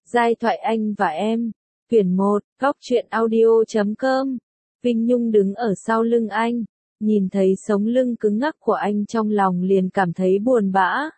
Giai thoại anh và em. Quyển 1, Góc truyện audio.com. Vinh Nhung đứng ở sau lưng anh, nhìn thấy sống lưng cứng ngắc của anh trong lòng liền cảm thấy buồn bã.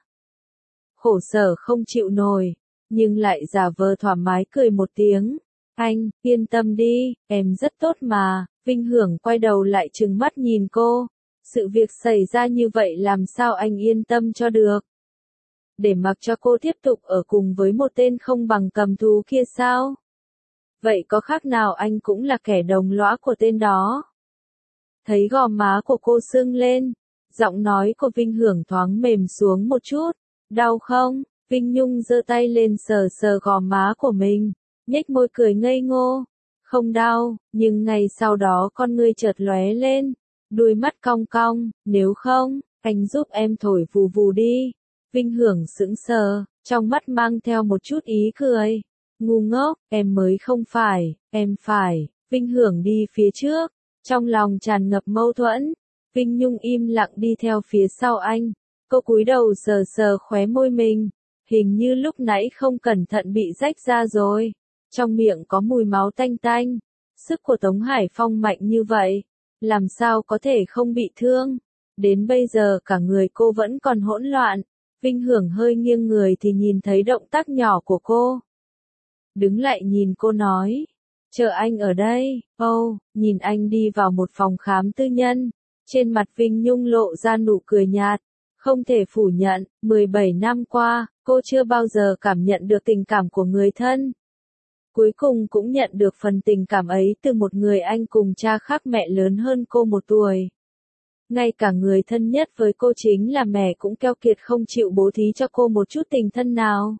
Khổ sở không chịu nổi, nhưng lại giả vờ thoải mái cười một tiếng. Anh, yên tâm đi, em rất tốt mà. Vinh Hưởng quay đầu lại trừng mắt nhìn cô. Sự việc xảy ra như vậy làm sao anh yên tâm cho được? Để mặc cho cô tiếp tục ở cùng với một tên không bằng cầm thú kia sao? Vậy có khác nào anh cũng là kẻ đồng lõa của tên đó? Thấy gò má của cô sưng lên, giọng nói của Vinh Hưởng thoáng mềm xuống một chút. Đau không? Vinh Nhung giơ tay lên sờ sờ gò má của mình, nhếch môi cười ngây ngô. Không đau, nhưng ngay sau đó con ngươi chợt lóe lên, đuôi mắt cong cong, nếu không, anh giúp em thổi vù vù đi. Vinh Hưởng sững sờ, trong mắt mang theo một chút ý cười. Ngu ngốc, em mới không phải, em phải. Vinh Hưởng đi phía trước, trong lòng tràn ngập mâu thuẫn. Vinh Nhung im lặng đi theo phía sau anh. Cô cúi đầu sờ sờ khóe môi mình, hình như lúc nãy không cẩn thận bị rách ra rồi. Trong miệng có mùi máu tanh tanh. Sức của Tống Hải Phong mạnh như vậy, làm sao có thể không bị thương? Đến bây giờ cả người cô vẫn còn hỗn loạn. Vinh Hưởng hơi nghiêng người thì nhìn thấy động tác nhỏ của cô. Đứng lại nhìn cô nói, chờ anh ở đây. Nhìn anh đi vào một phòng khám tư nhân. Trên mặt Vinh Nhung lộ ra nụ cười nhạt. Không thể phủ nhận, 17 năm qua, cô chưa bao giờ cảm nhận được tình cảm của người thân. Cuối cùng cũng nhận được phần tình cảm ấy từ một người anh cùng cha khác mẹ lớn hơn cô 1 tuổi. Ngay cả người thân nhất với cô chính là mẹ cũng keo kiệt không chịu bố thí cho cô một chút tình thân nào.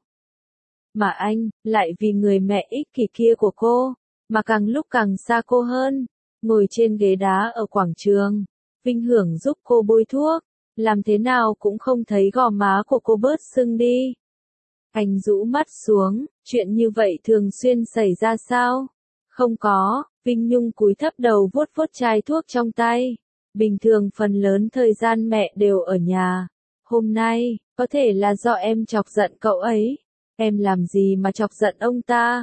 Mà anh, lại vì người mẹ ích kỷ kia của cô, mà càng lúc càng xa cô hơn. Ngồi trên ghế đá ở quảng trường, Vinh Hưởng giúp cô bôi thuốc, làm thế nào cũng không thấy gò má của cô bớt sưng đi. Anh rũ mắt xuống, chuyện như vậy thường xuyên xảy ra sao? Không có. Vinh Nhung cúi thấp đầu vuốt vuốt chai thuốc trong tay. Bình thường phần lớn thời gian mẹ đều ở nhà. Hôm nay, có thể là do em chọc giận cậu ấy. Em làm gì mà chọc giận ông ta?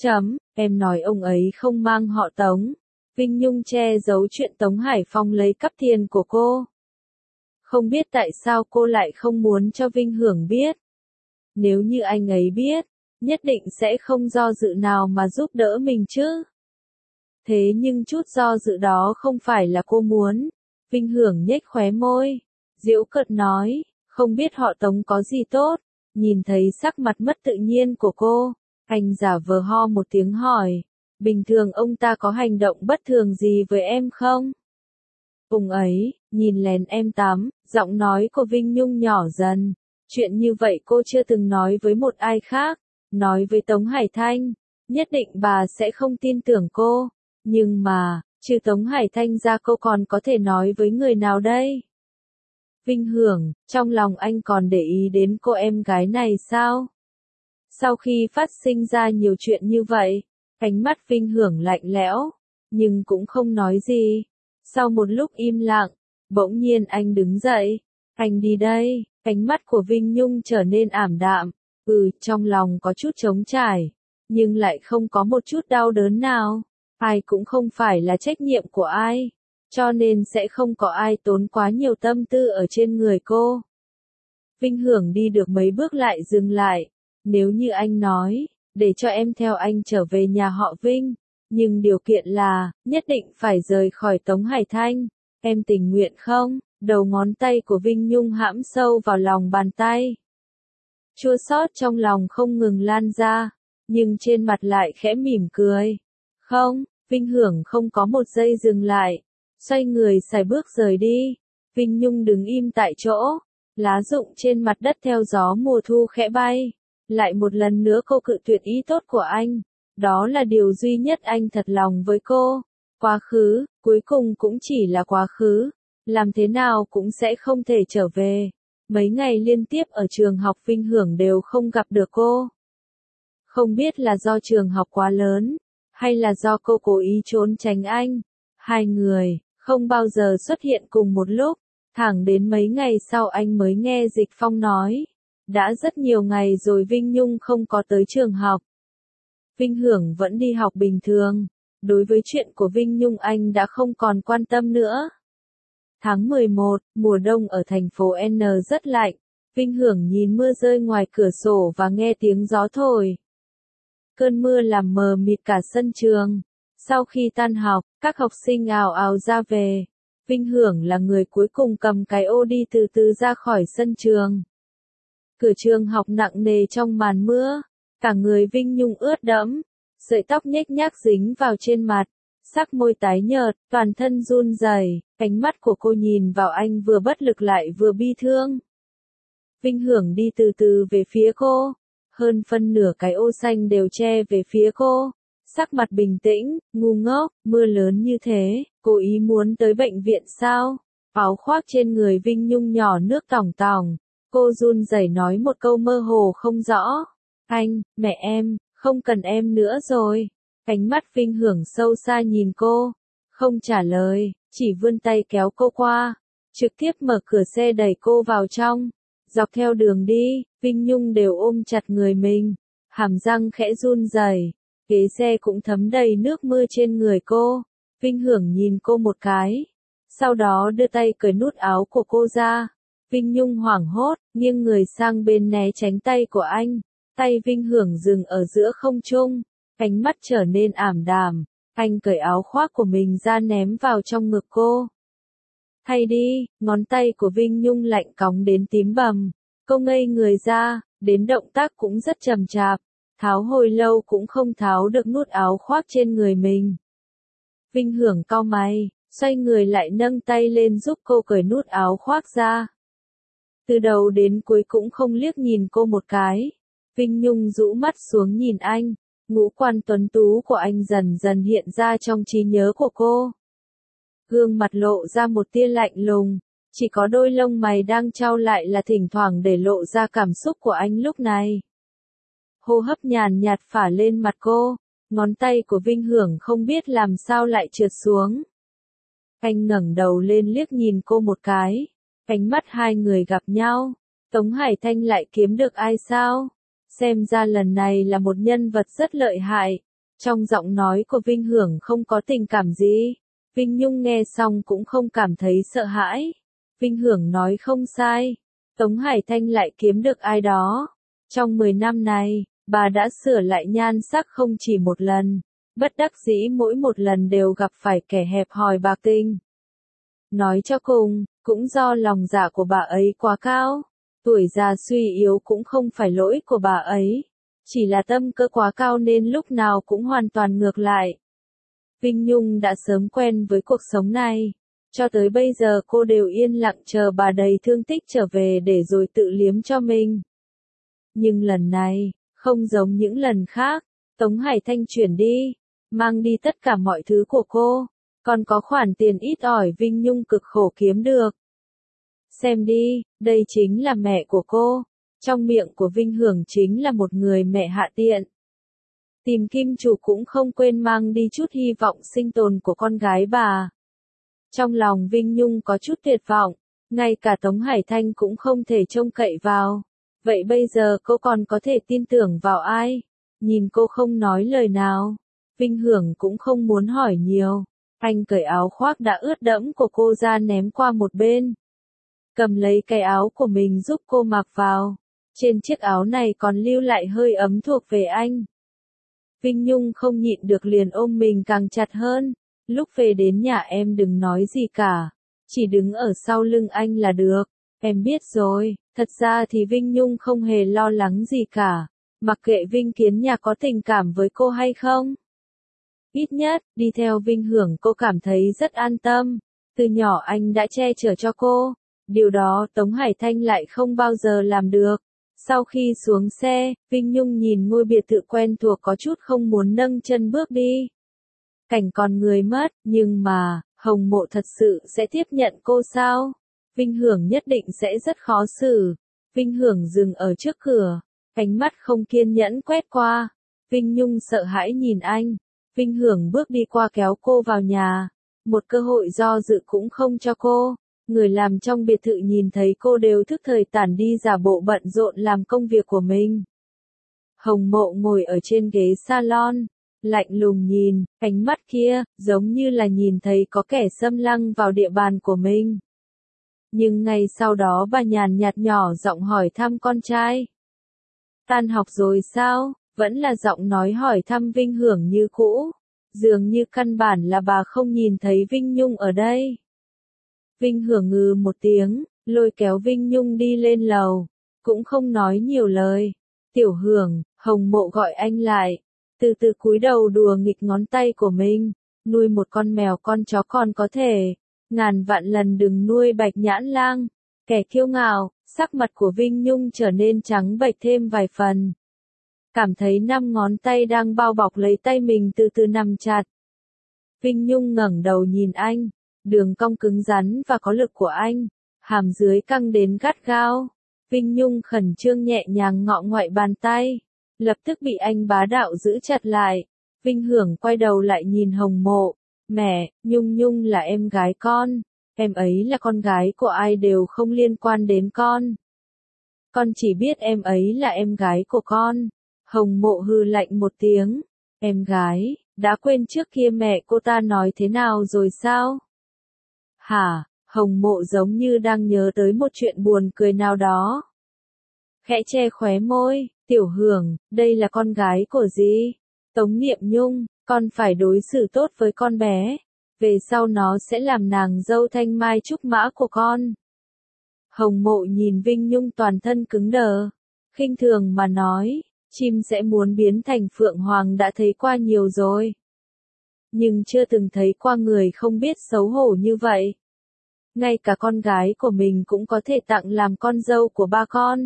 Em nói ông ấy không mang họ Tống. Vinh Nhung che giấu chuyện Tống Hải Phong lấy cắp tiền của cô. Không biết tại sao cô lại không muốn cho Vinh Hưởng biết. Nếu như anh ấy biết, nhất định sẽ không do dự nào mà giúp đỡ mình chứ. Thế nhưng chút do dự đó không phải là cô muốn. Vinh Hưởng nhếch khóe môi, giễu cợt nói, không biết họ Tống có gì tốt. Nhìn thấy sắc mặt mất tự nhiên của cô, anh giả vờ ho một tiếng hỏi, bình thường ông ta có hành động bất thường gì với em không? Ông ấy, nhìn lén em tắm. Giọng nói của Vinh Nhung nhỏ dần. Chuyện như vậy cô chưa từng nói với một ai khác. Nói với Tống Hải Thanh, nhất định bà sẽ không tin tưởng cô. Nhưng mà, trừ Tống Hải Thanh ra cô còn có thể nói với người nào đây? Vinh Hưởng, trong lòng anh còn để ý đến cô em gái này sao? Sau khi phát sinh ra nhiều chuyện như vậy, ánh mắt Vinh Hưởng lạnh lẽo, nhưng cũng không nói gì. Sau một lúc im lặng, bỗng nhiên anh đứng dậy. Anh đi đây. Ánh mắt của Vinh Nhung trở nên ảm đạm. Trong lòng có chút trống trải, nhưng lại không có một chút đau đớn nào. Ai cũng không phải là trách nhiệm của ai, cho nên sẽ không có ai tốn quá nhiều tâm tư ở trên người cô. Vinh Hưởng đi được mấy bước lại dừng lại. Nếu như anh nói, để cho em theo anh trở về nhà họ Vinh, nhưng điều kiện là, nhất định phải rời khỏi Tống Hải Thanh, em tình nguyện không? Đầu ngón tay của Vinh Nhung hãm sâu vào lòng bàn tay. Chua xót trong lòng không ngừng lan ra, nhưng trên mặt lại khẽ mỉm cười. Không, Vinh Hưởng không có một giây dừng lại, xoay người sải bước rời đi. Vinh Nhung đứng im tại chỗ, lá rụng trên mặt đất theo gió mùa thu khẽ bay. Lại một lần nữa cô cự tuyệt ý tốt của anh. Đó là điều duy nhất anh thật lòng với cô. Quá khứ, cuối cùng cũng chỉ là quá khứ. Làm thế nào cũng sẽ không thể trở về. Mấy ngày liên tiếp ở trường học Vinh Hưởng đều không gặp được cô. Không biết là do trường học quá lớn, hay là do cô cố ý trốn tránh anh. Hai người, không bao giờ xuất hiện cùng một lúc. Thẳng đến mấy ngày sau anh mới nghe Dịch Phong nói. Đã rất nhiều ngày rồi Vinh Nhung không có tới trường học. Vinh Hưởng vẫn đi học bình thường. Đối với chuyện của Vinh Nhung anh đã không còn quan tâm nữa. Tháng 11, mùa đông ở thành phố N rất lạnh. Vinh Hưởng nhìn mưa rơi ngoài cửa sổ và nghe tiếng gió thổi. Cơn mưa làm mờ mịt cả sân trường. Sau khi tan học, các học sinh ào ào ra về. Vinh Hưởng là người cuối cùng cầm cái ô đi từ từ ra khỏi sân trường. Cửa trường học nặng nề trong màn mưa. Cả người Vinh Nhung ướt đẫm. Sợi tóc nhếch nhác dính vào trên mặt. Sắc môi tái nhợt, toàn thân run rẩy. Ánh mắt của cô nhìn vào anh vừa bất lực lại vừa bi thương. Vinh Hưởng đi từ từ về phía cô. Hơn phân nửa cái ô xanh đều che về phía cô. Sắc mặt bình tĩnh, ngu ngốc, mưa lớn như thế, cô ý muốn tới bệnh viện sao? Áo khoác trên người Vinh Nhung nhỏ nước tỏng tỏng. Cô run rẩy nói một câu mơ hồ không rõ. Anh, mẹ em, không cần em nữa rồi. Ánh mắt Vinh Hưởng sâu xa nhìn cô. Không trả lời, chỉ vươn tay kéo cô qua. Trực tiếp mở cửa xe đẩy cô vào trong. Dọc theo đường đi, Vinh Nhung đều ôm chặt người mình. Hàm răng khẽ run rẩy. Ghế xe cũng thấm đầy nước mưa trên người cô. Vinh Hưởng nhìn cô một cái. Sau đó đưa tay cởi nút áo của cô ra. Vinh Nhung hoảng hốt, nghiêng người sang bên né tránh tay của anh. Tay Vinh Hưởng dừng ở giữa không trung. Ánh mắt trở nên ảm đạm. Anh cởi áo khoác của mình ra ném vào trong ngực cô. Thay đi, ngón tay của Vinh Nhung lạnh cóng đến tím bầm. Cô ngây người ra, đến động tác cũng rất chậm chạp. Tháo hồi lâu cũng không tháo được nút áo khoác trên người mình. Vinh Hưởng cau mày, xoay người lại nâng tay lên giúp cô cởi nút áo khoác ra. Từ đầu đến cuối cũng không liếc nhìn cô một cái. Vinh Nhung rũ mắt xuống nhìn anh, ngũ quan tuấn tú của anh dần dần hiện ra trong trí nhớ của cô. Gương mặt lộ ra một tia lạnh lùng, chỉ có đôi lông mày đang chau lại là thỉnh thoảng để lộ ra cảm xúc của anh lúc này. Hô hấp nhàn nhạt phả lên mặt cô, ngón tay của Vinh Hưởng không biết làm sao lại trượt xuống. Anh ngẩng đầu lên liếc nhìn cô một cái, ánh mắt hai người gặp nhau. Tống Hải Thanh lại kiếm được ai sao? Xem ra lần này là một nhân vật rất lợi hại. Trong giọng nói của Vinh Hưởng không có tình cảm gì. Vinh Nhung nghe xong cũng không cảm thấy sợ hãi. Vinh Hưởng nói không sai. Tống Hải Thanh lại kiếm được ai đó. Trong 10 năm này, bà đã sửa lại nhan sắc không chỉ một lần. Bất đắc dĩ mỗi một lần đều gặp phải kẻ hẹp hòi bạc tình. Nói cho cùng, cũng do lòng dạ của bà ấy quá cao. Tuổi già suy yếu cũng không phải lỗi của bà ấy. Chỉ là tâm cơ quá cao nên lúc nào cũng hoàn toàn ngược lại. Vinh Nhung đã sớm quen với cuộc sống này. Cho tới bây giờ cô đều yên lặng chờ bà đầy thương tích trở về để rồi tự liếm cho mình. Nhưng lần này, không giống những lần khác, Tống Hải Thanh chuyển đi, mang đi tất cả mọi thứ của cô, còn có khoản tiền ít ỏi Vinh Nhung cực khổ kiếm được. Xem đi, đây chính là mẹ của cô, trong miệng của Vinh Hưởng chính là một người mẹ hạ tiện. Tìm kim chủ cũng không quên mang đi chút hy vọng sinh tồn của con gái bà. Trong lòng Vinh Nhung có chút tuyệt vọng, ngay cả Tống Hải Thanh cũng không thể trông cậy vào. Vậy bây giờ cô còn có thể tin tưởng vào ai? Nhìn cô không nói lời nào. Vinh Hưởng cũng không muốn hỏi nhiều. Anh cởi áo khoác đã ướt đẫm của cô ra ném qua một bên. Cầm lấy cái áo của mình giúp cô mặc vào. Trên chiếc áo này còn lưu lại hơi ấm thuộc về anh. Vinh Nhung không nhịn được liền ôm mình càng chặt hơn. Lúc về đến nhà em đừng nói gì cả. Chỉ đứng ở sau lưng anh là được. Em biết rồi, thật ra thì Vinh Nhung không hề lo lắng gì cả. Mặc kệ Vinh Kiến Nhạc có tình cảm với cô hay không. Ít nhất, đi theo Vinh Hưởng cô cảm thấy rất an tâm. Từ nhỏ anh đã che chở cho cô. Điều đó Tống Hải Thanh lại không bao giờ làm được. Sau khi xuống xe, Vinh Nhung nhìn ngôi biệt thự quen thuộc có chút không muốn nâng chân bước đi. Cảnh còn người mất, nhưng mà, Hồng Mộ thật sự sẽ tiếp nhận cô sao? Vinh Hưởng nhất định sẽ rất khó xử. Vinh Hưởng dừng ở trước cửa, ánh mắt không kiên nhẫn quét qua. Vinh Nhung sợ hãi nhìn anh. Vinh Hưởng bước đi qua kéo cô vào nhà. Một cơ hội do dự cũng không cho cô. Người làm trong biệt thự nhìn thấy cô đều thức thời tản đi giả bộ bận rộn làm công việc của mình. Hồng Mộ ngồi ở trên ghế salon, lạnh lùng nhìn, ánh mắt kia, giống như là nhìn thấy có kẻ xâm lăng vào địa bàn của mình. Nhưng ngay sau đó bà nhàn nhạt nhỏ giọng hỏi thăm con trai. Tan học rồi sao? Vẫn là giọng nói hỏi thăm Vinh Hưởng như cũ. Dường như căn bản là bà không nhìn thấy Vinh Nhung ở đây. Vinh Hưởng ngừ một tiếng, lôi kéo Vinh Nhung đi lên lầu, cũng không nói nhiều lời. Tiểu Hưởng, Hồng Mộ gọi anh lại, từ từ cúi đầu đùa nghịch ngón tay của mình. Nuôi một con mèo con chó còn có thể, ngàn vạn lần đừng nuôi Bạch Nhãn Lang. Kẻ kiêu ngạo, sắc mặt của Vinh Nhung trở nên trắng bệch thêm vài phần. Cảm thấy 5 ngón tay đang bao bọc lấy tay mình từ từ nắm chặt. Vinh Nhung ngẩng đầu nhìn anh, đường cong cứng rắn và có lực của anh, hàm dưới căng đến gắt gao. Vinh Nhung khẩn trương nhẹ nhàng ngọ ngoại bàn tay, lập tức bị anh bá đạo giữ chặt lại. Vinh Hưởng quay đầu lại nhìn Hồng Mộ, mẹ, Nhung Nhung là em gái con, em ấy là con gái của ai đều không liên quan đến con. Con chỉ biết em ấy là em gái của con. Hồng Mộ hừ lạnh một tiếng, em gái, đã quên trước kia mẹ cô ta nói thế nào rồi sao? Hả? Hồng Mộ giống như đang nhớ tới một chuyện buồn cười nào đó. Khẽ che khóe môi, Tiểu Hưởng, đây là con gái của gì? Tống Niệm Nhung, con phải đối xử tốt với con bé. Về sau nó sẽ làm nàng dâu thanh mai trúc mã của con. Hồng Mộ nhìn Vinh Nhung toàn thân cứng đờ, khinh thường mà nói, chim sẽ muốn biến thành phượng hoàng đã thấy qua nhiều rồi. Nhưng chưa từng thấy qua người không biết xấu hổ như vậy. Ngay cả con gái của mình cũng có thể tặng làm con dâu của ba con.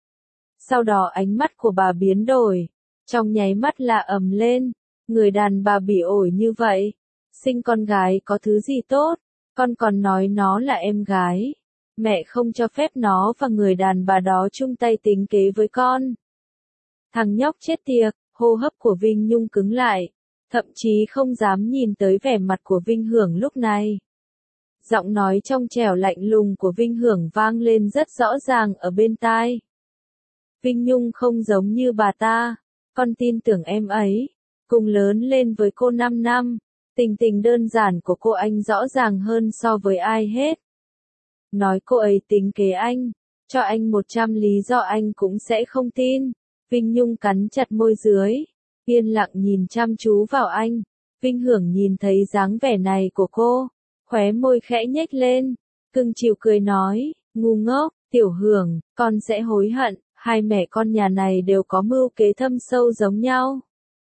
Sau đó ánh mắt của bà biến đổi, trong nháy mắt là ầm lên, người đàn bà bỉ ổi như vậy, sinh con gái có thứ gì tốt, con còn nói nó là em gái, mẹ không cho phép nó và người đàn bà đó chung tay tính kế với con. Thằng nhóc chết tiệt, hô hấp của Vinh Nhung cứng lại, thậm chí không dám nhìn tới vẻ mặt của Vinh Hưởng lúc này. Giọng nói trong trẻo lạnh lùng của Vinh Hưởng vang lên rất rõ ràng ở bên tai. Vinh Nhung không giống như bà ta, con tin tưởng em ấy, cùng lớn lên với cô 5 năm, tình tình đơn giản của cô anh rõ ràng hơn so với ai hết. Nói cô ấy tính kế anh, cho anh 100 lý do anh cũng sẽ không tin. Vinh Nhung cắn chặt môi dưới, yên lặng nhìn chăm chú vào anh. Vinh Hưởng nhìn thấy dáng vẻ này của cô, khóe môi khẽ nhếch lên, cưng chiều cười nói, ngu ngốc, Tiểu Hưởng, con sẽ hối hận, hai mẹ con nhà này đều có mưu kế thâm sâu giống nhau.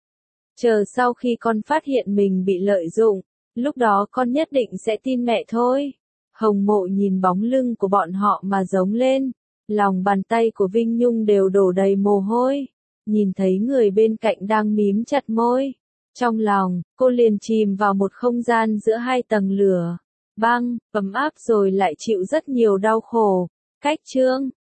Chờ sau khi con phát hiện mình bị lợi dụng, lúc đó con nhất định sẽ tin mẹ thôi. Hồng Mộ nhìn bóng lưng của bọn họ mà giống lên, lòng bàn tay của Vinh Nhung đều đổ đầy mồ hôi, nhìn thấy người bên cạnh đang mím chặt môi. Trong lòng, cô liền chìm vào một không gian giữa hai tầng lửa, băng, ấm áp rồi lại chịu rất nhiều đau khổ. Cách chương